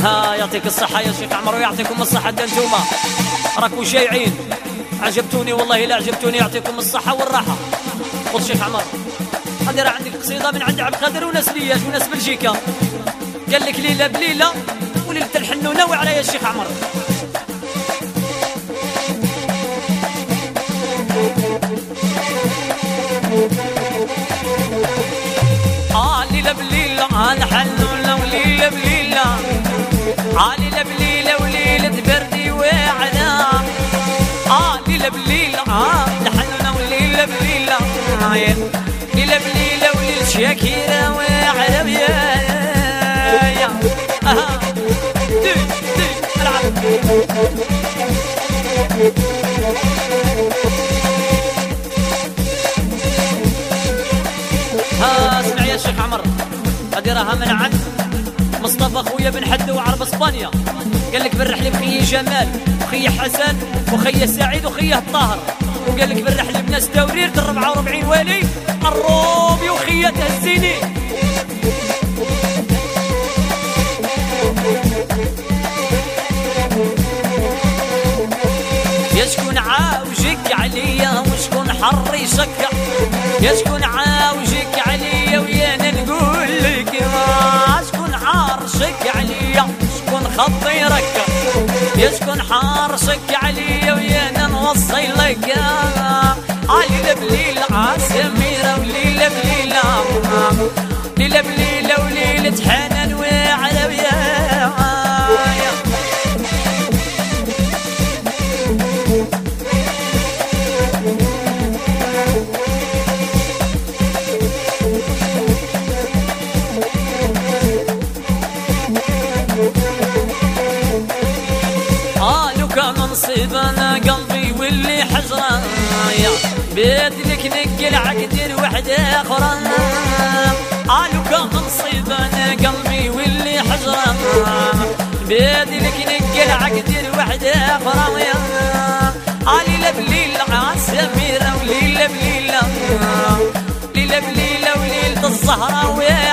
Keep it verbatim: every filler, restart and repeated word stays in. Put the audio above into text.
ها يعطيك الصحة يا شيخ عمر ويعطيكم الصحة انتوما راكم شايعين، عجبتوني والله لا عجبتوني، يعطيكم الصحة والراحة. خذ شيخ عمر، هذه راه عندك قصيدة من عند عبد القادر وناس لياش وناس بلجيكا، قال لك ليلة بليلة وليلة الحنونة وعلى يا شيخ عمر. آه ليلة بليلة آه حنونة وليلة بليلة، آه ليلة بليلة وليلة بردي وعنا، آه ليلة بليلة آه حنونة وليلة بليلة، ليلة بليلة وليلة شاكيرة وعربية. آه دي دي العب. ها اسمع يا شيخ عمر، هذه راها من عند مصطفى خويا بن حد وعرب اسبانيا، قال لك بالرحله بخي جمال وخي حسن وخي سعيد وخي الطاهر، وقال لك بالرحله بناس دورير أربعة وأربعين والي الروبي وخي تهزيني. يا شكون عاوجك عليا وشكون حر يشكع، يا شكون عاوجك عليا ويانا نقول لك ما شكون حارشك عليا شكون خطي ركع، يا شكون حارشك عليا ويانا نوصي لك. ليلة بليلة سميرة وليلة بليلة، ليلة بليلة وليلة حنان وعلوية. منصبنا قلبي واللي حجران بيدلك نقل عقدر وحدة أخرى، قالوا كان منصبنا قلبي واللي حجران بيدلك نقل عقدر وحدة أخرى. ليلة بليلة سميرة وليلة بليلة، ليلة بليلة وليلة الزهرة.